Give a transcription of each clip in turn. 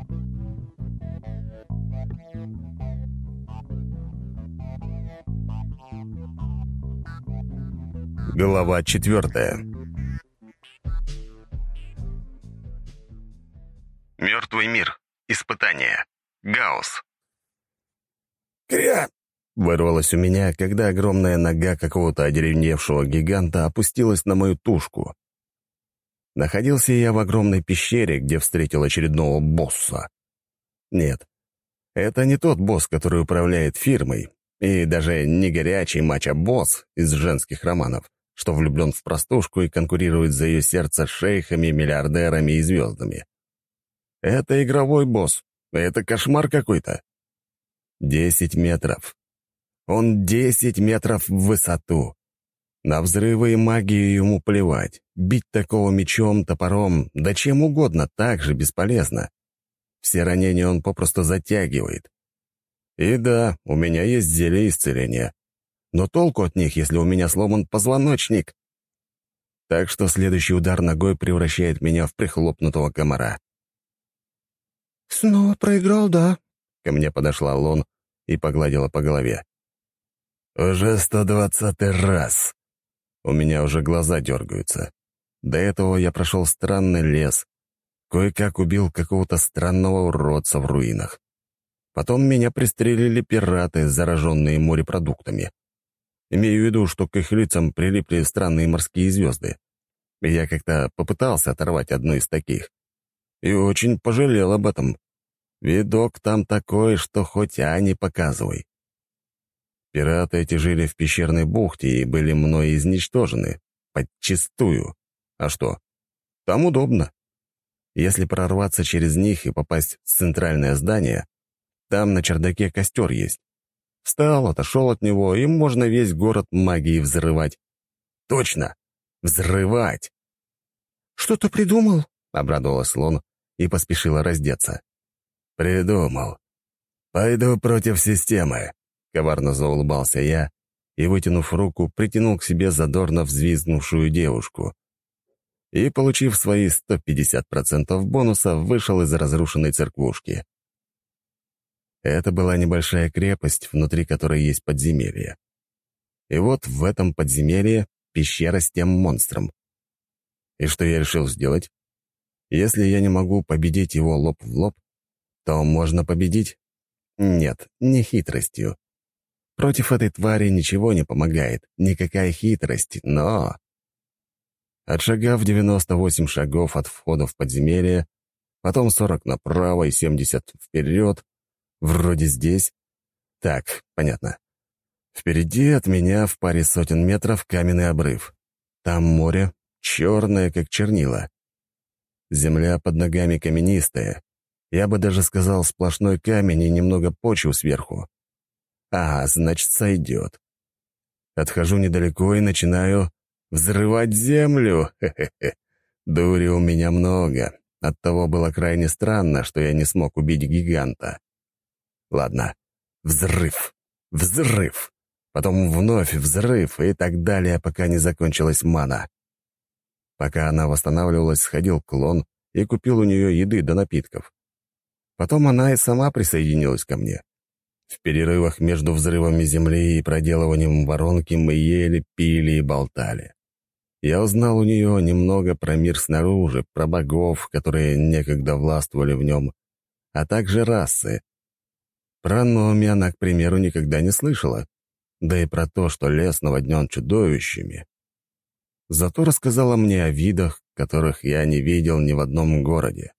Глава 4. Мертвый мир. Испытание. Гаусс. «Кря!» — вырвалось у меня, когда огромная нога какого-то одеревневшего гиганта опустилась на мою тушку. Находился я в огромной пещере, где встретил очередного босса. Нет, это не тот босс, который управляет фирмой, и даже не горячий мачо-босс из женских романов, что влюблен в простушку и конкурирует за ее сердце с шейхами, миллиардерами и звездами. Это игровой босс. Это кошмар какой-то. 10 метров. Он 10 метров в высоту. На взрывы и магию ему плевать. Бить такого мечом, топором, да чем угодно так же бесполезно. Все ранения он попросту затягивает. И да, у меня есть зелье исцеления. Но толку от них, если у меня сломан позвоночник? Так что следующий удар ногой превращает меня в прихлопнутого комара. «Снова проиграл, да?» Ко мне подошла Лон и погладила по голове. «Уже 120-й раз. У меня уже глаза дергаются. До этого я прошел странный лес. Кое-как убил какого-то странного уродца в руинах. Потом меня пристрелили пираты, зараженные морепродуктами. Имею в виду, что к их лицам прилипли странные морские звезды. И я как-то попытался оторвать одну из таких. И очень пожалел об этом. Видок там такой, что хоть не показывай. Пираты эти жили в пещерной бухте и были мной изничтожены. Подчистую. А что? Там удобно. Если прорваться через них и попасть в центральное здание, там на чердаке костер есть. Встал, отошел от него, и можно весь город магией взрывать. Точно! Взрывать! «Что ты придумал?» — обрадовалась Лон и поспешила раздеться. «Придумал. Пойду против системы», — коварно заулыбался я и, вытянув руку, притянул к себе задорно взвизгнувшую девушку. И, получив свои 150% бонуса, вышел из разрушенной церквушки. Это была небольшая крепость, внутри которой есть подземелье. И вот в этом подземелье пещера с тем монстром. И что я решил сделать? Если я не могу победить его лоб в лоб, то можно победить? Нет, не хитростью. Против этой твари ничего не помогает, никакая хитрость, но... Отшагав 98 шагов от входа в подземелье, потом 40 направо и 70 вперед, вроде здесь. Так, понятно. Впереди от меня в паре сотен метров каменный обрыв. Там море, черное, как чернила. Земля под ногами каменистая. Я бы даже сказал, сплошной камень и немного почвы сверху. Значит, сойдет. Отхожу недалеко и начинаю взрывать землю. Хе-хе-хе. Дури у меня много. Оттого было крайне странно, что я не смог убить гиганта. Ладно. Взрыв. Взрыв. Потом вновь взрыв и так далее, пока не закончилась мана. Пока она восстанавливалась, сходил к Лон и купил у нее еды да напитков. Потом она и сама присоединилась ко мне. В перерывах между взрывами земли и проделыванием воронки мы ели, пили и болтали. Я узнал у нее немного про мир снаружи, про богов, которые некогда властвовали в нем, а также расы. Про Номи она, к примеру, никогда не слышала, да и про то, что лес наводнен чудовищами. Зато рассказала мне о видах, которых я не видел ни в одном городе.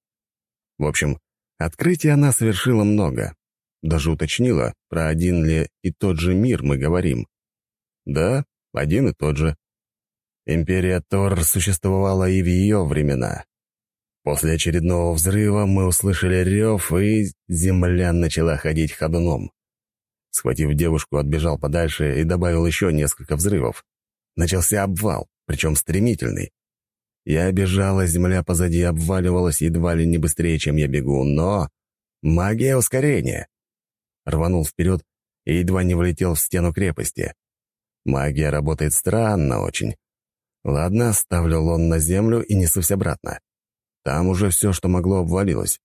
В общем, открытий она совершила много. Даже уточнила, про один ли и тот же мир мы говорим. Да, один и тот же. Империя Тор существовала и в ее времена. После очередного взрыва мы услышали рев, и земля начала ходить ходуном. Схватив девушку, отбежал подальше и добавил еще несколько взрывов. Начался обвал, причем стремительный. Я бежал, а земля позади обваливалась едва ли не быстрее, чем я бегу, но... Магия ускорения. Рванул вперед и едва не влетел в стену крепости. Магия работает странно очень. Ладно, ставлю лон на землю и несусь обратно. Там уже все, что могло, обвалилось.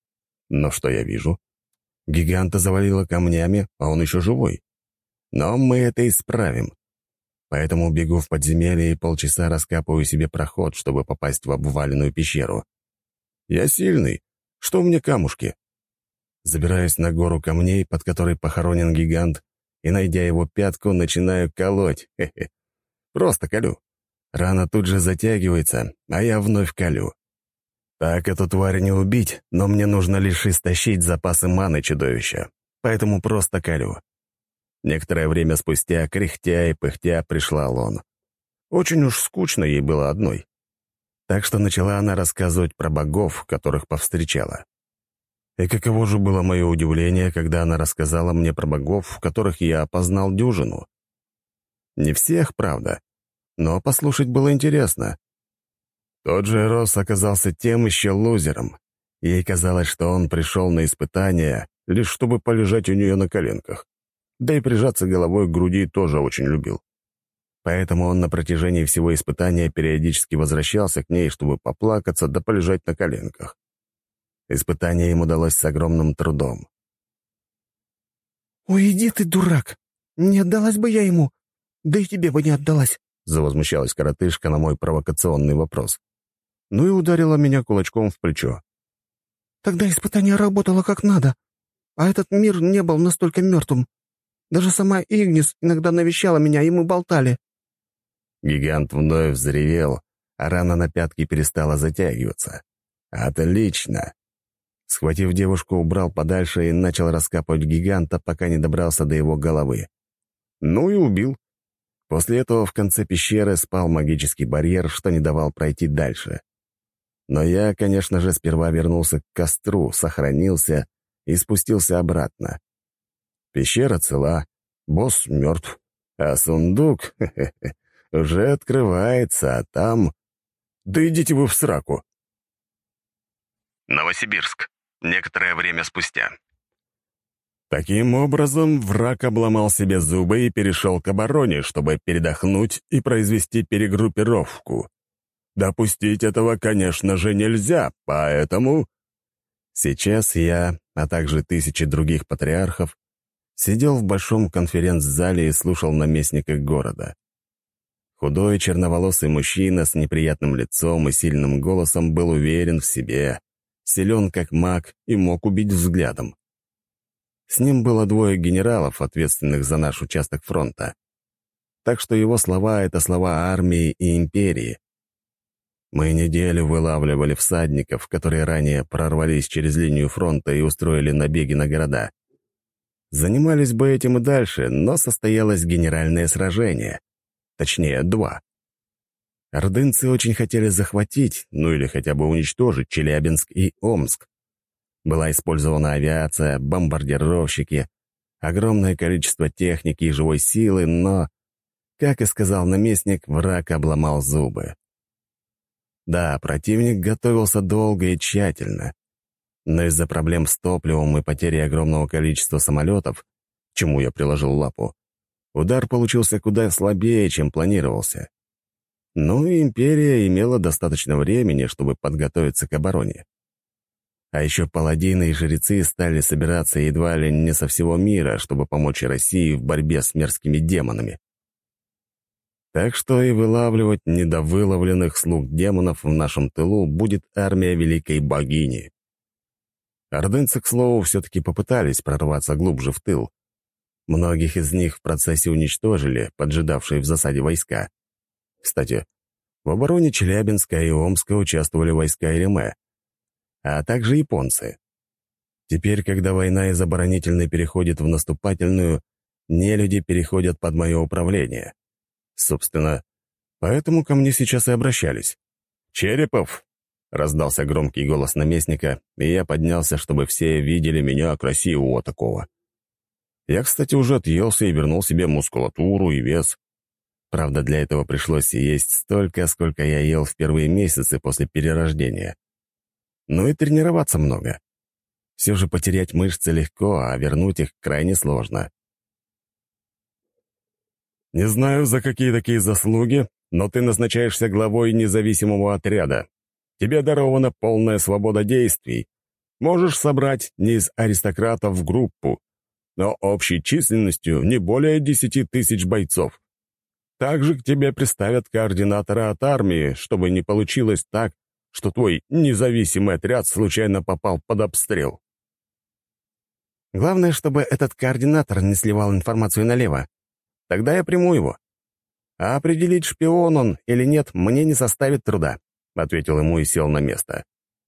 Но что я вижу? Гиганта завалило камнями, а он еще живой. Но мы это исправим. Поэтому бегу в подземелье и полчаса раскапываю себе проход, чтобы попасть в обваленную пещеру. Я сильный. Что мне камушки? Забираюсь на гору камней, под которой похоронен гигант, и, найдя его пятку, начинаю колоть. Хе-хе. Просто колю. Рана тут же затягивается, а я вновь колю. Так эту тварь не убить, но мне нужно лишь истощить запасы маны чудовища. Поэтому просто колю. Некоторое время спустя, кряхтя и пыхтя, пришла Лон. Очень уж скучно ей было одной. Так что начала она рассказывать про богов, которых повстречала. И каково же было мое удивление, когда она рассказала мне про богов, которых я опознал дюжину. Не всех, правда, но послушать было интересно. Тот же Рос оказался тем еще лузером. Ей казалось, что он пришел на испытание, лишь чтобы полежать у нее на коленках. Да и прижаться головой к груди тоже очень любил. Поэтому он на протяжении всего испытания периодически возвращался к ней, чтобы поплакаться да полежать на коленках. Испытание ему далось с огромным трудом. «Ой, иди ты, дурак! Не отдалась бы я ему, да и тебе бы не отдалась!» Завозмущалась коротышка на мой провокационный вопрос. Ну и ударила меня кулачком в плечо. «Тогда испытание работало как надо, а этот мир не был настолько мертвым. Даже сама Игнис иногда навещала меня, и мы болтали». Гигант вновь взревел, а рана на пятке перестала затягиваться. «Отлично!» Схватив девушку, убрал подальше и начал раскапывать гиганта, пока не добрался до его головы. Ну и убил. После этого в конце пещеры спал магический барьер, что не давал пройти дальше. Но я, конечно же, сперва вернулся к костру, сохранился и спустился обратно. Пещера цела, босс мертв, а сундук уже открывается, а там... Да идите вы в сраку! Новосибирск. Некоторое время спустя. Таким образом, враг обломал себе зубы и перешел к обороне, чтобы передохнуть и произвести перегруппировку. Допустить этого, конечно же, нельзя, поэтому... Сейчас я, а также тысячи других патриархов, сидел в большом конференц-зале и слушал наместника города. Худой черноволосый мужчина с неприятным лицом и сильным голосом был уверен в себе, силен как маг и мог убить взглядом. С ним было двое генералов, ответственных за наш участок фронта. Так что его слова — это слова армии и империи. Мы неделю вылавливали всадников, которые ранее прорвались через линию фронта и устроили набеги на города. Занимались бы этим и дальше, но состоялось генеральное сражение. Точнее, два. Ордынцы очень хотели захватить, ну или хотя бы уничтожить Челябинск и Омск. Была использована авиация, бомбардировщики, огромное количество техники и живой силы, но, как и сказал наместник, враг обломал зубы. Да, противник готовился долго и тщательно, но из-за проблем с топливом и потери огромного количества самолетов, к чему я приложил лапу, удар получился куда слабее, чем планировался. Ну и империя имела достаточно времени, чтобы подготовиться к обороне. А еще паладины и жрецы стали собираться едва ли не со всего мира, чтобы помочь России в борьбе с мерзкими демонами. Так что и вылавливать недовыловленных слуг демонов в нашем тылу будет армия великой богини. Ордынцы, к слову, все-таки попытались прорваться глубже в тыл. Многих из них в процессе уничтожили, поджидавшие в засаде войска. Кстати, в обороне Челябинска и Омска участвовали войска Иреме, а также японцы. Теперь, когда война из оборонительной переходит в наступательную, нелюди переходят под мое управление. Собственно, поэтому ко мне сейчас и обращались. «Черепов!» — раздался громкий голос наместника, и я поднялся, чтобы все видели меня красивого такого. Я, кстати, уже отъелся и вернул себе мускулатуру и вес. Правда, для этого пришлось есть столько, сколько я ел в первые месяцы после перерождения. Ну и тренироваться много. Все же потерять мышцы легко, а вернуть их крайне сложно. «Не знаю, за какие такие заслуги, но ты назначаешься главой независимого отряда. Тебе дарована полная свобода действий, можешь собрать не из аристократов в группу, но общей численностью не более 10 000 бойцов. Также к тебе приставят координатора от армии, чтобы не получилось так, что твой независимый отряд случайно попал под обстрел. Главное, чтобы этот координатор не сливал информацию налево. Тогда я приму его. А определить, шпион он или нет, мне не составит труда», — ответил ему и сел на место.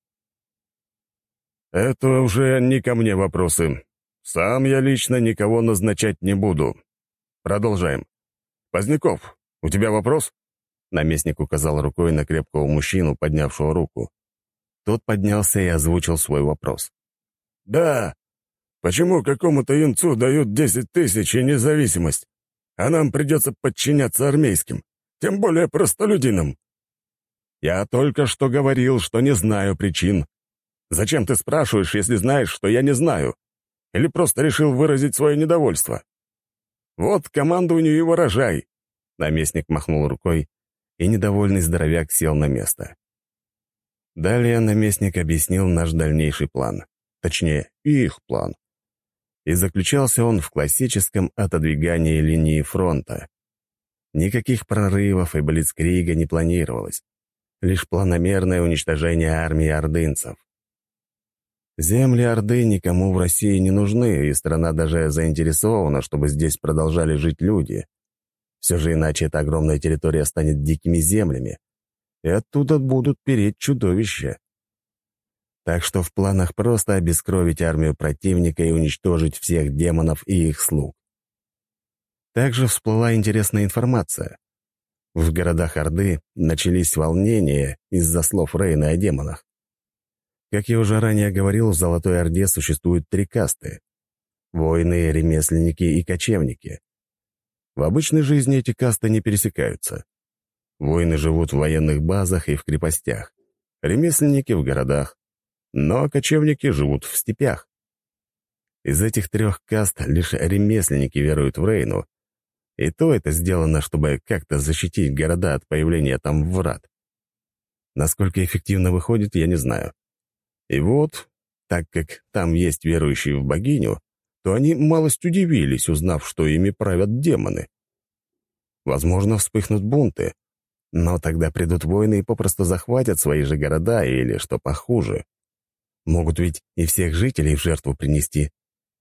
«Это уже не ко мне вопросы. Сам я лично никого назначать не буду. Продолжаем. Поздняков, у тебя вопрос?» Наместник указал рукой на крепкого мужчину, поднявшего руку. Тот поднялся и озвучил свой вопрос. «Да. Почему какому-то юнцу дают 10 000 и независимость, а нам придется подчиняться армейским, тем более простолюдинам?» «Я только что говорил, что не знаю причин. Зачем ты спрашиваешь, если знаешь, что я не знаю? Или просто решил выразить свое недовольство? Вот командованию и выражай». Наместник махнул рукой, и недовольный здоровяк сел на место. Далее наместник объяснил наш дальнейший план. Точнее, их план. И заключался он в классическом отодвигании линии фронта. Никаких прорывов и блицкрига не планировалось. Лишь планомерное уничтожение армии ордынцев. Земли Орды никому в России не нужны, и страна даже заинтересована, чтобы здесь продолжали жить люди. Все же иначе эта огромная территория станет дикими землями, и оттуда будут переть чудовища. Так что в планах просто обескровить армию противника и уничтожить всех демонов и их слуг. Также всплыла интересная информация. В городах Орды начались волнения из-за слов Рейна о демонах. Как я уже ранее говорил, в Золотой Орде существуют 3 касты — воины, ремесленники и кочевники. В обычной жизни эти касты не пересекаются. Воины живут в военных базах и в крепостях, ремесленники — в городах, но кочевники живут в степях. Из этих 3 каст лишь ремесленники веруют в Рейну, и то это сделано, чтобы как-то защитить города от появления там врат. Насколько эффективно выходит, я не знаю. И вот, так как там есть верующие в богиню, то они малость удивились, узнав, что ими правят демоны. Возможно, вспыхнут бунты, но тогда придут воины и попросту захватят свои же города или, что похуже. Могут ведь и всех жителей в жертву принести.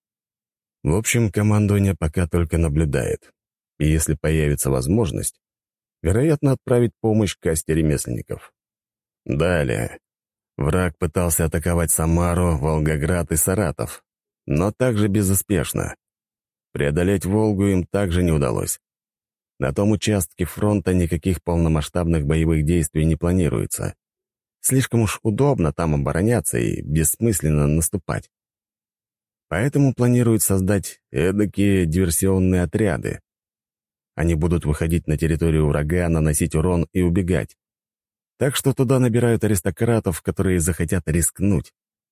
В общем, командование пока только наблюдает. И если появится возможность, вероятно, отправить помощь касте ремесленников. Далее. Враг пытался атаковать Самару, Волгоград и Саратов, но также безуспешно. Преодолеть Волгу им также не удалось. На том участке фронта никаких полномасштабных боевых действий не планируется. Слишком уж удобно там обороняться и бессмысленно наступать. Поэтому планируют создать эдакие диверсионные отряды. Они будут выходить на территорию врага, наносить урон и убегать. Так что туда набирают аристократов, которые захотят рискнуть.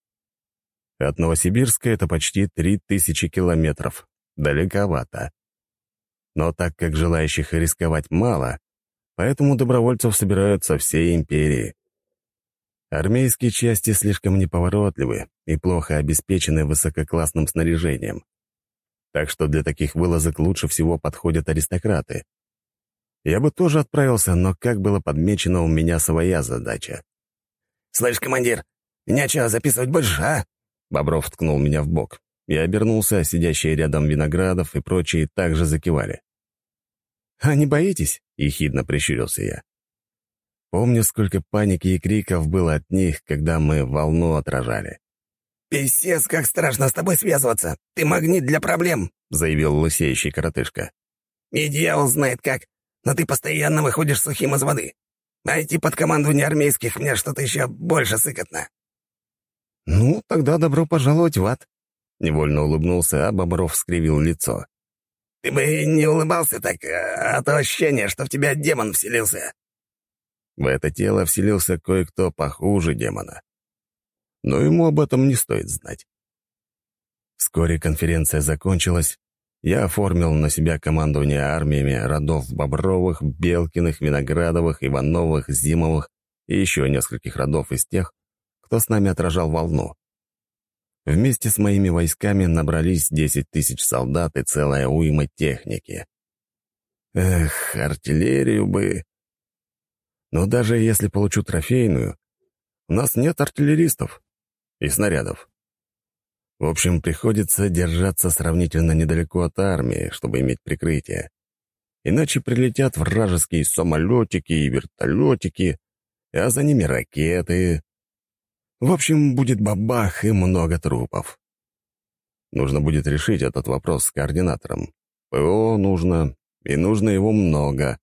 От Новосибирска это почти 3000 километров. Далековато. Но так как желающих рисковать мало, поэтому добровольцев собирают со всей империи. Армейские части слишком неповоротливы и плохо обеспечены высококлассным снаряжением. Так что для таких вылазок лучше всего подходят аристократы. Я бы тоже отправился, но, как было подмечено, у меня своя задача. «Слышь, командир, меня что, записывать будешь, а?» Бобров ткнул меня в бок. Я обернулся, сидящие рядом Виноградов и прочие также закивали. «А не боитесь?» — ехидно прищурился я. Помню, сколько паники и криков было от них, когда мы волну отражали. «Писец, как страшно с тобой связываться! Ты магнит для проблем!» — заявил лысеющий коротышка. «И дьявол знает как, но ты постоянно выходишь сухим из воды. А идти под командование армейских мне что-то еще больше сыкотно». «Ну, тогда добро пожаловать в ад!» Невольно улыбнулся, а Бобров скривил лицо. «Ты бы не улыбался так, а то ощущение, что в тебя демон вселился». В это тело вселился кое-кто похуже демона. Но ему об этом не стоит знать. Вскоре конференция закончилась. Я оформил на себя командование армиями родов Бобровых, Белкиных, Виноградовых, Ивановых, Зимовых и еще нескольких родов из тех, кто с нами отражал волну. Вместе с моими войсками набрались 10 тысяч солдат и целая уйма техники. Эх, артиллерию бы. Но даже если получу трофейную, у нас нет артиллеристов и снарядов. В общем, приходится держаться сравнительно недалеко от армии, чтобы иметь прикрытие. Иначе прилетят вражеские самолетики и вертолетики, а за ними ракеты. В общем, будет бабах и много трупов. Нужно будет решить этот вопрос с координатором. ПО нужно, и нужно его много.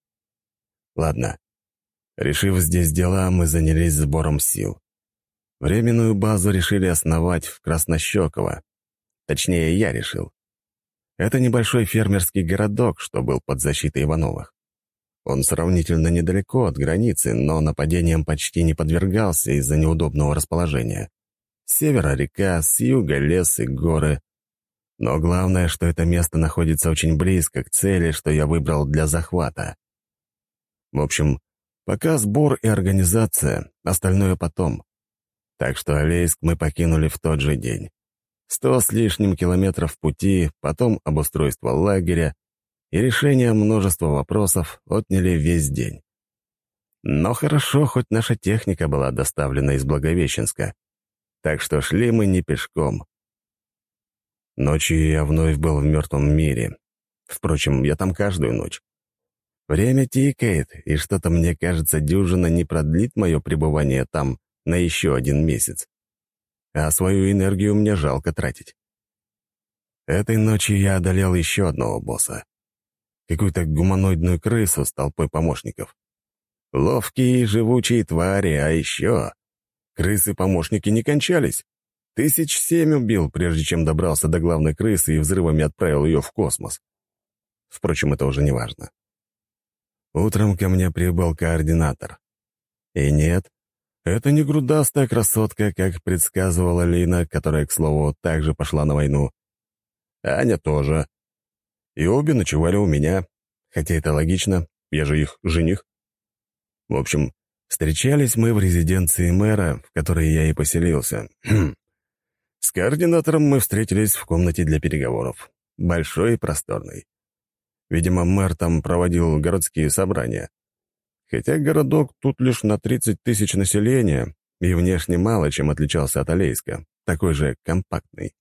Ладно. Решив здесь дела, мы занялись сбором сил. Временную базу решили основать в Краснощеково. Точнее, я решил. Это небольшой фермерский городок, что был под защитой Ивановых. Он сравнительно недалеко от границы, но нападениям почти не подвергался из-за неудобного расположения. С севера река, с юга лес и горы. Но главное, что это место находится очень близко к цели, что я выбрал для захвата. В общем, пока сбор и организация, остальное потом. Так что Алейск мы покинули в тот же день. 100 с лишним километров пути, потом обустройство лагеря и решение множества вопросов отняли весь день. Но хорошо, хоть наша техника была доставлена из Благовещенска, так что шли мы не пешком. Ночью я вновь был в мертвом мире. Впрочем, я там каждую ночь. Время тикает, и что-то мне кажется, дюжина не продлит мое пребывание там на еще 1 месяц. А свою энергию мне жалко тратить. Этой ночью я одолел еще одного босса. Какую-то гуманоидную крысу с толпой помощников. Ловкие и живучие твари, а еще... Крысы-помощники не кончались. 1007 убил, прежде чем добрался до главной крысы и взрывами отправил ее в космос. Впрочем, это уже не важно. Утром ко мне прибыл координатор. И нет, это не грудастая красотка, как предсказывала Лина, которая, к слову, также пошла на войну. Аня тоже. И обе ночевали у меня, хотя это логично, я же их жених. В общем, встречались мы в резиденции мэра, в которой я и поселился. С координатором мы встретились в комнате для переговоров, большой и просторной. Видимо, мэр там проводил городские собрания. Хотя городок тут лишь на 30 тысяч населения и внешне мало чем отличался от Алейска, такой же компактный.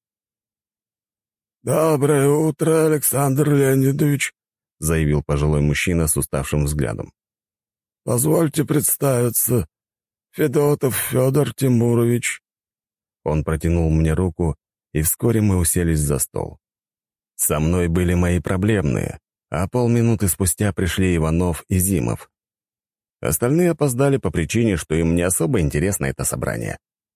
«Доброе утро, Александр Леонидович», — заявил пожилой мужчина с уставшим взглядом. «Позвольте представиться. Федотов Федор Тимурович». Он протянул мне руку, и вскоре мы уселись за стол. Со мной были мои проблемные, а полминуты спустя пришли Иванов и Зимов. Остальные опоздали по причине, что им не особо интересно это собрание.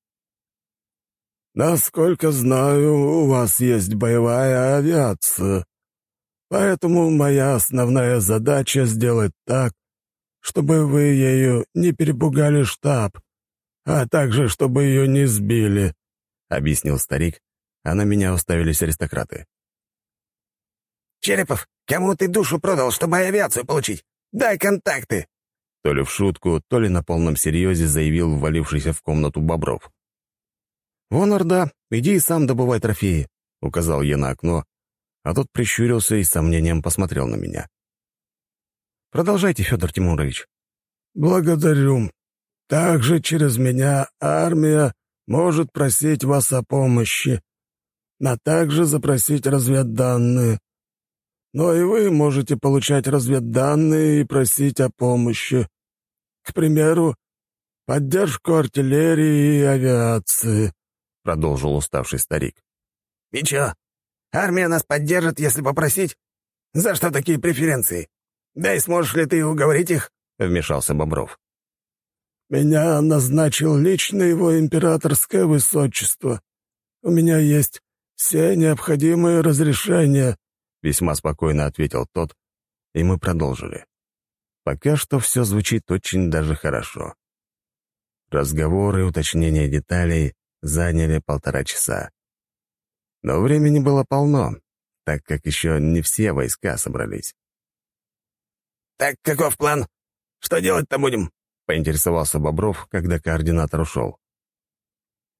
«Насколько знаю, у вас есть боевая авиация, поэтому моя основная задача — сделать так, чтобы вы ею не перепугали штаб, а также чтобы ее не сбили», — объяснил старик, а на меня уставились аристократы. «Черепов, кому ты душу продал, чтобы авиацию получить? Дай контакты!» То ли в шутку, то ли на полном серьезе заявил ввалившийся в комнату Бобров. «Вон Орда, иди и сам добывай трофеи», — указал я на окно, а тот прищурился и с сомнением посмотрел на меня. «Продолжайте, Федор Тимурович». «Благодарю. Также через меня армия может просить вас о помощи, а также запросить разведданные. Но и вы можете получать разведданные и просить о помощи. К примеру, поддержку артиллерии и авиации», — продолжил уставший старик. «И чё? Армия нас поддержит, если попросить? За что такие преференции? Да и сможешь ли ты уговорить их?» — вмешался Бобров. «Меня назначил лично его императорское высочество. У меня есть все необходимые разрешения», — весьма спокойно ответил тот, и мы продолжили. Пока что все звучит очень даже хорошо. Разговоры и уточнения деталей заняли 1,5 часа. Но времени было полно, так как еще не все войска собрались. «Так каков план? Что делать-то будем?» — поинтересовался Бобров, когда координатор ушел.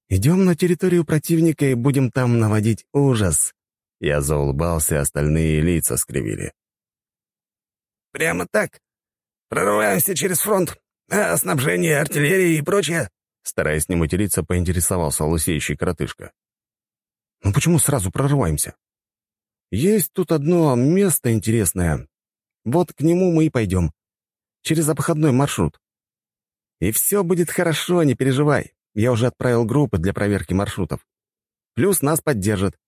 Идем на территорию противника и будем там наводить ужас». Я заулыбался, остальные лица скривили. «Прямо так? Прорываемся через фронт, а снабжение, артиллерии и прочее?» Стараясь не материться, поинтересовался лысеющий коротышка. «Ну почему сразу прорываемся? Есть тут одно место интересное. Вот к нему мы и пойдем. Через обходной маршрут. И все будет хорошо, не переживай. Я уже отправил группы для проверки маршрутов. Плюс нас поддержат».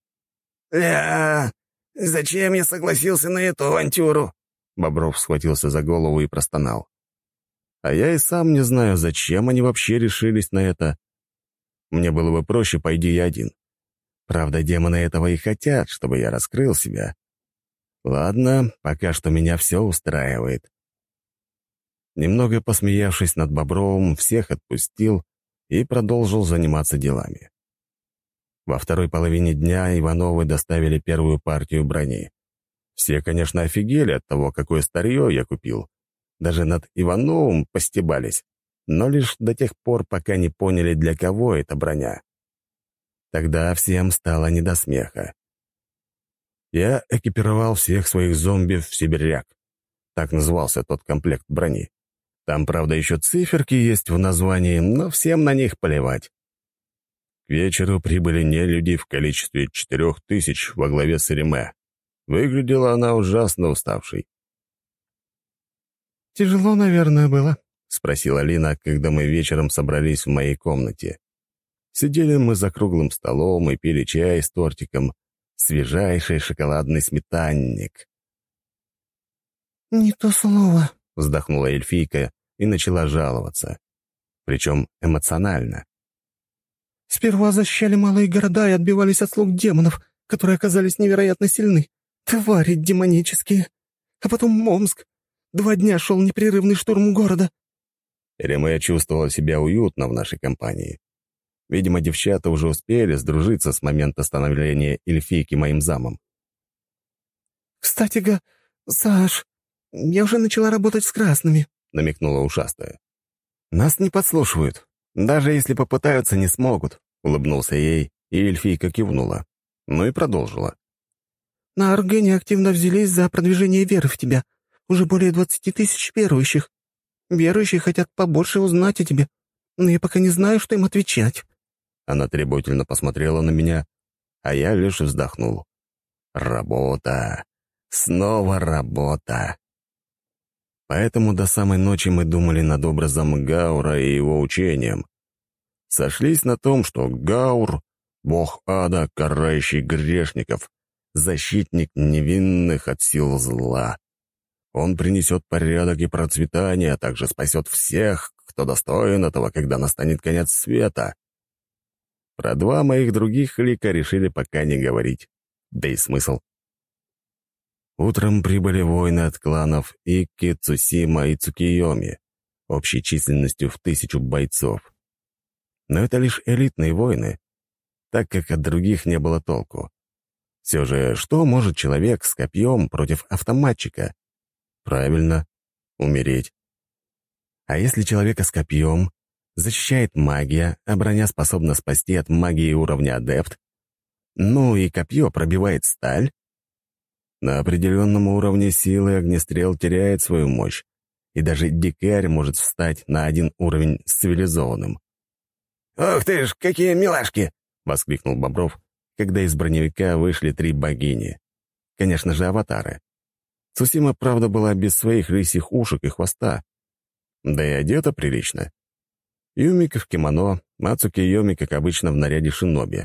Зачем я согласился на эту авантюру?» Бобров схватился за голову и простонал. А я и сам не знаю, зачем они вообще решились на это. Мне было бы проще, пойди я один. Правда, демоны этого и хотят, чтобы я раскрыл себя. Ладно, пока что меня все устраивает. Немного посмеявшись над Бобровым, всех отпустил и продолжил заниматься делами. Во второй половине дня Ивановы доставили первую партию брони. Все, конечно, офигели от того, какое старье я купил. Даже над Ивановым постебались, но лишь до тех пор, пока не поняли, для кого эта броня. Тогда всем стало не до смеха. Я экипировал всех своих зомби в сибиряк. Так назывался тот комплект брони. Там, правда, еще циферки есть в названии, но всем на них плевать. К вечеру прибыли нелюди в количестве 4000 во главе с Реме. Выглядела она ужасно уставшей. «Тяжело, наверное, было?» — спросила Лина, когда мы вечером собрались в моей комнате. Сидели мы за круглым столом и пили чай с тортиком, свежайший шоколадный сметанник. «Не то слово», — вздохнула эльфийка и начала жаловаться. Причем эмоционально. «Сперва защищали малые города и отбивались от слуг демонов, которые оказались невероятно сильны. Твари демонические. А потом Омск. 2 дня шел непрерывный штурм города». Реме чувствовала себя уютно в нашей компании. Видимо, девчата уже успели сдружиться с момента становления эльфийки моим замом. «Кстати, Саш, я уже начала работать с красными», — намекнула ушастая. «Нас не подслушивают. Даже если попытаются, не смогут», — улыбнулся ей, и эльфийка кивнула. Ну и продолжила. «На Аргене активно взялись за продвижение веры в тебя. Уже более 20 000 верующих. Верующие хотят побольше узнать о тебе, но я пока не знаю, что им отвечать». Она требовательно посмотрела на меня, а я лишь вздохнул. «Работа. Снова работа». Поэтому до самой ночи мы думали над образом Гаура и его учением. Сошлись на том, что Гаур — бог ада, карающий грешников, защитник невинных от сил зла. Он принесет порядок и процветание, а также спасет всех, кто достоин этого, когда настанет конец света. Про 2 моих других лика решили пока не говорить. Да и смысл. Утром прибыли воины от кланов Икки, Цусима и Цукиоми, общей численностью в 1000 бойцов. Но это лишь элитные воины, так как от других не было толку. Все же, что может человек с копьем против автоматчика? Правильно, умереть. А если человека с копьем защищает магия, а броня способна спасти от магии уровня адепт, ну и копье пробивает сталь? На определенном уровне силы огнестрел теряет свою мощь, и даже дикарь может встать на один уровень с цивилизованным. «Ух ты ж, какие милашки!» — воскликнул Бобров, когда из броневика вышли 3 богини. Конечно же, аватары. Цусима, правда, была без своих рысьих ушек и хвоста. Да и одета прилично. Юмика в кимоно, а Цукиоми, как обычно, в наряде шиноби.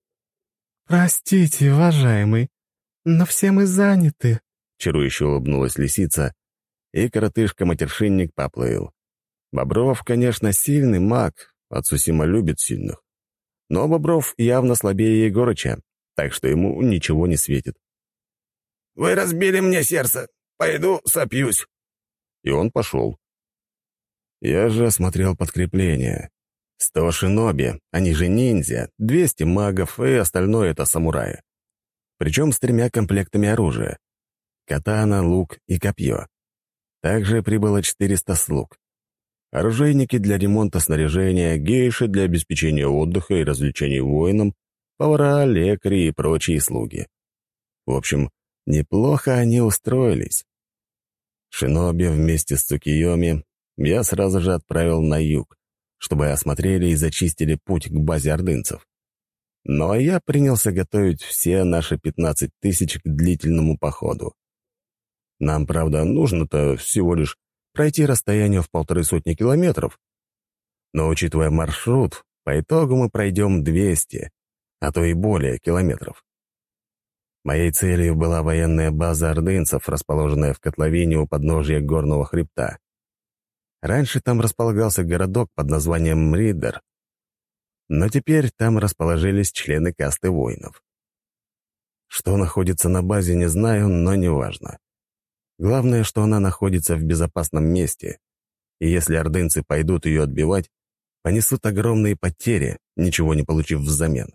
«Простите, уважаемый, но все мы заняты», — чарующе улыбнулась лисица, и коротышка-матершинник поплыл. Бобров, конечно, сильный маг, а Цусима любит сильных. Но Бобров явно слабее Егорыча, так что ему ничего не светит. «Вы разбили мне сердце. Пойду сопьюсь». И он пошел. Я же осмотрел подкрепление. 100 шиноби, они же ниндзя, 200 магов, и остальное — это самураи. Причем с 3 комплектами оружия. Катана, лук и копье. Также прибыло 400 слуг. оружейники для ремонта снаряжения, гейши для обеспечения отдыха и развлечений воинам, повара, лекари и прочие слуги. В общем, неплохо они устроились. Шиноби вместе с Цукиоми я сразу же отправил на юг, чтобы осмотрели и зачистили путь к базе ордынцев. Ну а я принялся готовить все наши 15 тысяч к длительному походу. Нам, правда, нужно-то всего лишь пройти расстояние в 150 километров. Но, учитывая маршрут, по итогу мы пройдем 200, а то и более километров. Моей целью была военная база ордынцев, расположенная в котловине у подножия горного хребта. Раньше там располагался городок под названием Мридер, но теперь там расположились члены касты воинов. Что находится на базе, не знаю, но неважно. Главное, что она находится в безопасном месте, и если ордынцы пойдут ее отбивать, понесут огромные потери, ничего не получив взамен.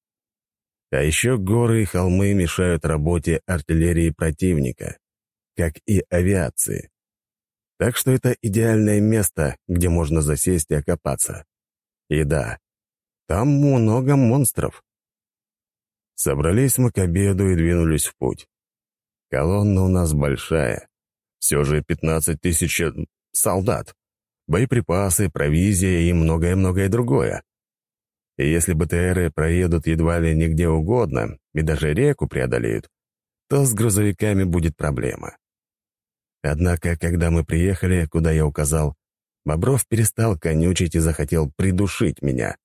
А еще горы и холмы мешают работе артиллерии противника, как и авиации. Так что это идеальное место, где можно засесть и окопаться. И да, там много монстров. Собрались мы к обеду и двинулись в путь. Колонна у нас большая. Все же 15 тысяч солдат. Боеприпасы, провизия и многое-многое другое. И если БТРы проедут едва ли нигде угодно и даже реку преодолеют, то с грузовиками будет проблема. Однако, когда мы приехали, куда я указал, Бобров перестал конючить и захотел придушить меня.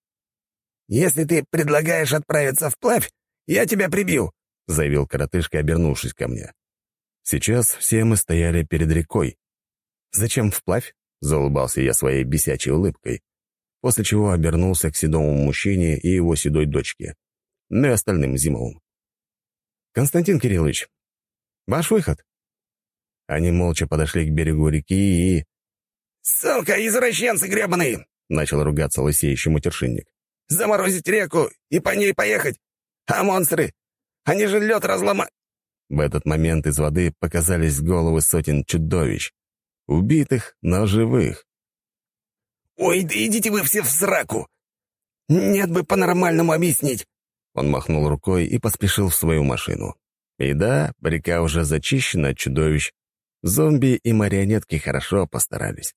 «Если ты предлагаешь отправиться вплавь, я тебя прибью», — заявил коротышка, обернувшись ко мне. Сейчас все мы стояли перед рекой. «Зачем вплавь?» — заулыбался я своей бесячей улыбкой, после чего обернулся к седому мужчине и его седой дочке, ну и остальным Зимовым. «Константин Кириллович, ваш выход?» Они молча подошли к берегу реки и... «Сука, извращенцы гребаные!» — начал ругаться лысеющий матершинник. «Заморозить реку и по ней поехать! А монстры? Они же лед разломают!» В этот момент из воды показались головы сотен чудовищ. Убитых, но живых. «Ой, да идите вы все в сраку! Нет бы по-нормальному объяснить!» Он махнул рукой и поспешил в свою машину. И да, река уже зачищена от чудовищ. Зомби и марионетки хорошо постарались.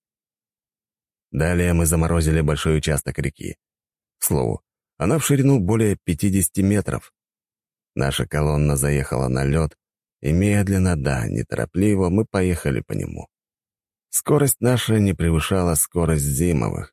Далее мы заморозили большой участок реки. К слову, она в ширину более 50 метров. Наша колонна заехала на лед, и медленно, да, неторопливо мы поехали по нему. Скорость наша не превышала скорость Зимовых.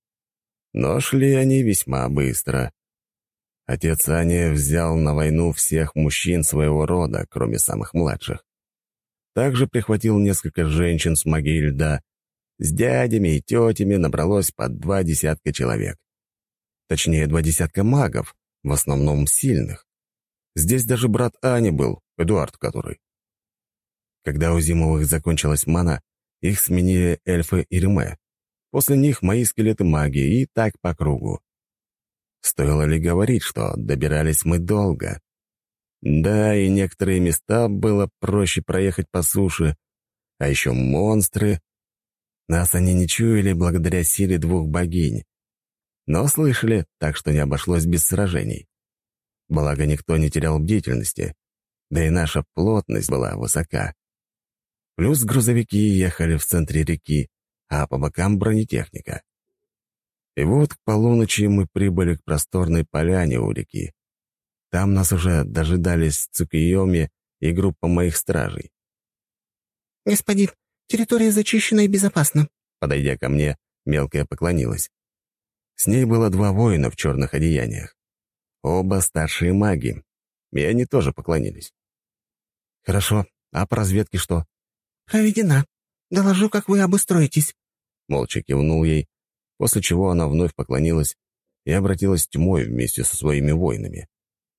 Но шли они весьма быстро. Отец Ани взял на войну всех мужчин своего рода, кроме самых младших. Также прихватил несколько женщин с магией льда. С дядями и тетями набралось по 20 человек. Точнее, 20 магов, в основном сильных. Здесь даже брат Ани был, Эдуард который. Когда у Зимовых закончилась мана, их сменили эльфы и Реме. После них мои скелеты магии, и так по кругу. Стоило ли говорить, что добирались мы долго? Да, и некоторые места было проще проехать по суше, а еще монстры. Нас они не чуяли благодаря силе 2 богинь. Но слышали, так что не обошлось без сражений. Благо, никто не терял бдительности, да и наша плотность была высока. Плюс грузовики ехали в центре реки, а по бокам бронетехника. И вот к полуночи мы прибыли к просторной поляне у реки. Там нас уже дожидались Цукиоми и группа моих стражей. «Господин, территория зачищена и безопасна», — подойдя ко мне, мелкая поклонилась. С ней было 2 воина в черных одеяниях. Оба старшие маги, и они тоже поклонились. «Хорошо, а по разведке что?» «Проведена. Доложу, как вы обустроитесь». Молча кивнул ей, после чего она вновь поклонилась и обратилась тьмой вместе со своими воинами.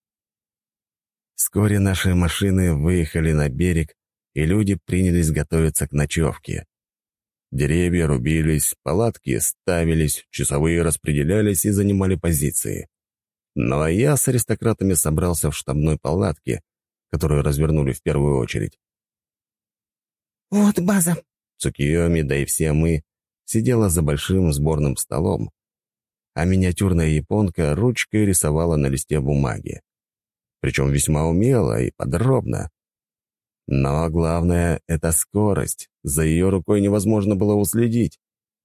Вскоре наши машины выехали на берег, и люди принялись готовиться к ночевке. Деревья рубились, палатки ставились, часовые распределялись и занимали позиции. Ну а я с аристократами собрался в штабной палатке, которую развернули в первую очередь. «Вот база». Цукиоми, да и все мы сидела за большим сборным столом, а миниатюрная японка ручкой рисовала на листе бумаги. Причем весьма умело и подробно. Но главное — это скорость. За ее рукой невозможно было уследить.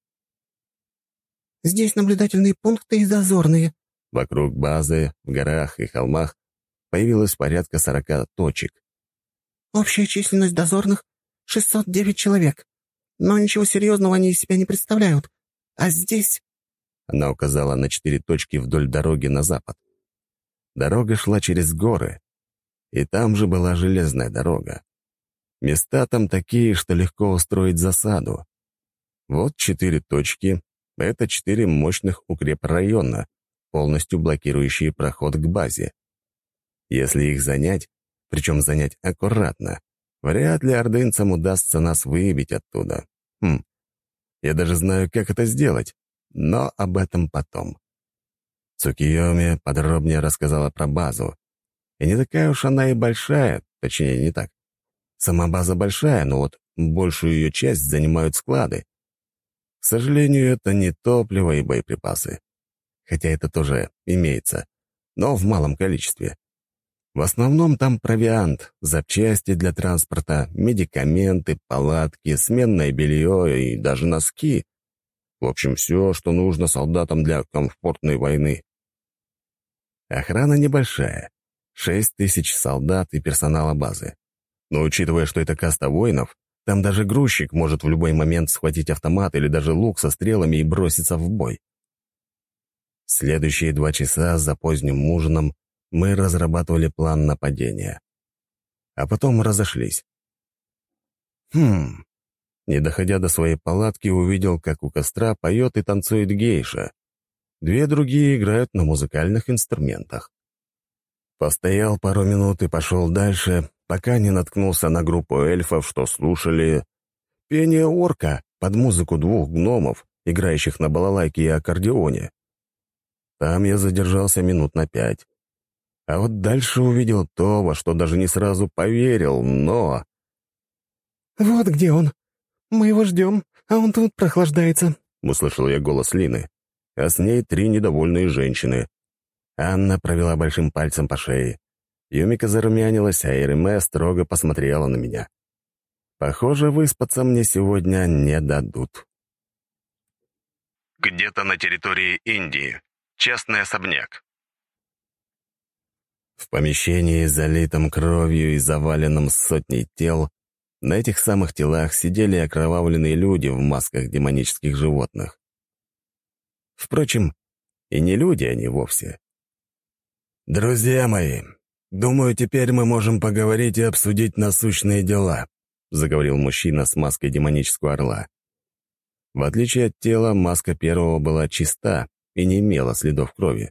«Здесь наблюдательные пункты и дозорные». Вокруг базы, в горах и холмах появилось порядка 40 точек. «Общая численность дозорных — 609 человек. Но ничего серьезного они из себя не представляют. А здесь...» Она указала на 4 точки вдоль дороги на запад. Дорога шла через горы, и там же была железная дорога. Места там такие, что легко устроить засаду. Вот 4 точки — это 4 мощных укрепрайона, полностью блокирующие проход к базе. Если их занять, причем занять аккуратно, вряд ли ордынцам удастся нас выбить оттуда. Я даже знаю, как это сделать, но об этом потом. Цукиоми подробнее рассказала про базу. И не такая уж она и большая, точнее, не так. Сама база большая, но вот большую ее часть занимают склады. К сожалению, это не топливо и боеприпасы. Хотя это тоже имеется, но в малом количестве. В основном там провиант, запчасти для транспорта, медикаменты, палатки, сменное белье и даже носки. В общем, все, что нужно солдатам для комфортной войны. Охрана небольшая. 6000 солдат и персонала базы. Но учитывая, что это каста воинов, там даже грузчик может в любой момент схватить автомат или даже лук со стрелами и броситься в бой. Следующие 2 часа за поздним ужином мы разрабатывали план нападения. А потом разошлись. Не доходя до своей палатки, увидел, как у костра поет и танцует гейша. 2 другие играют на музыкальных инструментах. Постоял пару минут и пошел дальше, пока не наткнулся на группу эльфов, что слушали пение орка под музыку 2 гномов, играющих на балалайке и аккордеоне. Там я задержался минут на 5. А вот дальше увидел то, во что даже не сразу поверил, но... «Вот где он. Мы его ждем, а он тут прохлаждается», — услышал я голос Лины, а с ней 3 недовольные женщины. Анна провела большим пальцем по шее. Юмика зарумянилась, а Эриме строго посмотрела на меня. Похоже, выспаться мне сегодня не дадут. Где-то на территории Индии. Частный особняк. В помещении, залитом кровью и заваленном сотней тел, на этих самых телах сидели окровавленные люди в масках демонических животных. Впрочем, и не люди они вовсе. «Друзья мои, думаю, теперь мы можем поговорить и обсудить насущные дела», заговорил мужчина с маской демонического орла. В отличие от тела, маска первого была чиста и не имела следов крови.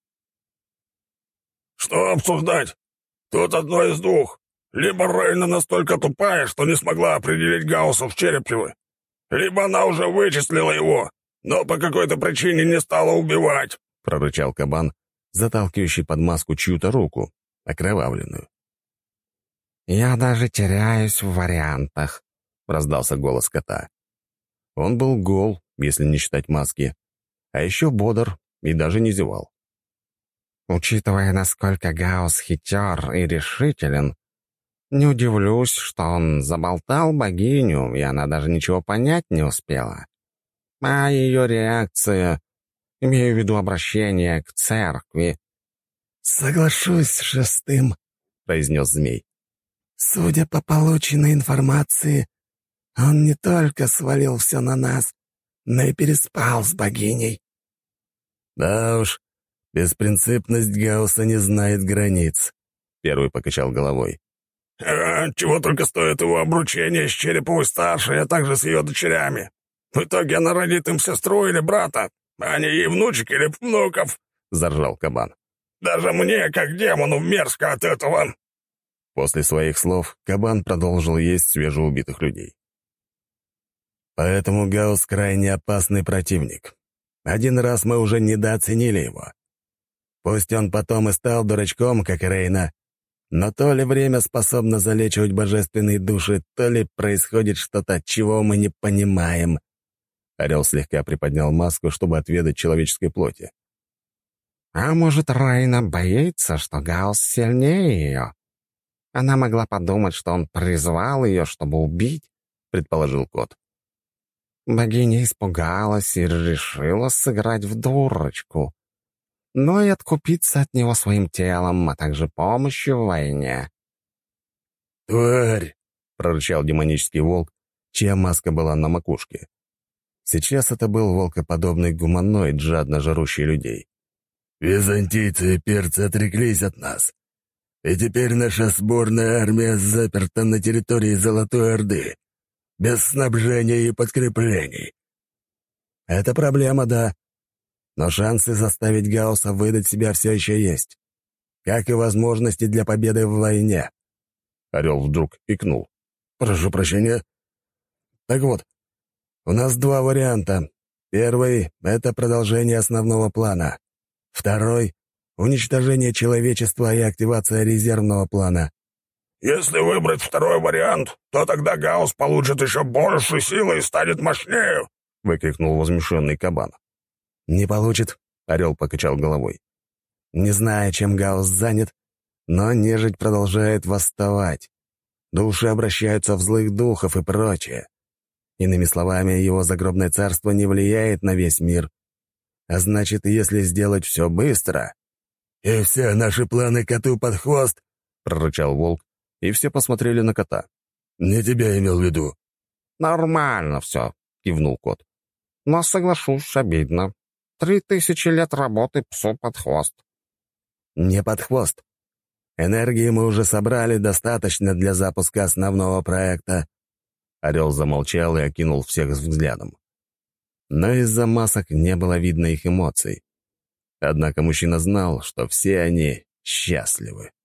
«Что обсуждать? Тут одно из двух. Либо Рейна настолько тупая, что не смогла определить Гаусса в Черепчевы, либо она уже вычислила его, но по какой-то причине не стала убивать», — прорычал кабан, заталкивающий под маску чью-то руку, окровавленную. «Я даже теряюсь в вариантах», — раздался голос кота. Он был гол, если не считать маски, а еще бодр и даже не зевал. «Учитывая, насколько Гаусс хитер и решителен, не удивлюсь, что он заболтал богиню, и она даже ничего понять не успела. А ее реакция, имею в виду обращение к церкви...» «Соглашусь с шестым», — произнес змей. «Судя по полученной информации, он не только свалил все на нас, но и переспал с богиней». «Да уж, беспринципность Гаусса не знает границ», — первый покачал головой. «Чего только стоит его обручение с Череповой-старшей, а также с ее дочерями. В итоге она родит им сестру или брата, а не ей внучек или внуков», — заржал кабан. «Даже мне, как демону, мерзко от этого». После своих слов кабан продолжил есть свежеубитых людей. «Поэтому Гаусс крайне опасный противник. Один раз мы уже недооценили его. Пусть он потом и стал дурачком, как и Рейна, но то ли время способно залечивать божественные души, то ли происходит что-то, чего мы не понимаем. Орел слегка приподнял маску, чтобы отведать человеческой плоти. «А может, Райна боится, что Гаус сильнее ее? Она могла подумать, что он призвал ее, чтобы убить», — предположил кот. Богиня испугалась и решила сыграть в дурочку, но и откупиться от него своим телом, а также помощью в войне. «Тварь!» — прорычал демонический волк, чья маска была на макушке. Сейчас это был волкоподобный гуманоид, жадно жрущий людей. «Византийцы и перцы отреклись от нас, и теперь наша сборная армия заперта на территории Золотой Орды, без снабжения и подкреплений». «Это проблема, да. Но шансы заставить Гаусса выдать себя все еще есть. Как и возможности для победы в войне». Орел вдруг икнул. «Прошу прощения. Так вот, у нас два варианта. Первый — это продолжение основного плана. Второй — уничтожение человечества и активация резервного плана». «Если выбрать второй вариант, то тогда Гаусс получит еще больше силы и станет мощнее!» — выкрикнул возмущенный кабан. «Не получит», — Орел покачал головой. «Не зная, чем Гаусс занят, но нежить продолжает восставать. Души обращаются в злых духов и прочее. Иными словами, его загробное царство не влияет на весь мир. А значит, если сделать все быстро...» «И все наши планы коту под хвост?» — прорычал волк, и все посмотрели на кота. «Не тебя имел в виду». «Нормально все», — кивнул кот. «Но соглашусь, обидно. 3000 лет работы псу под хвост». «Не под хвост. Энергии мы уже собрали достаточно для запуска основного проекта». Орел замолчал и окинул всех взглядом. Но из-за масок не было видно их эмоций. Однако мужчина знал, что все они счастливы.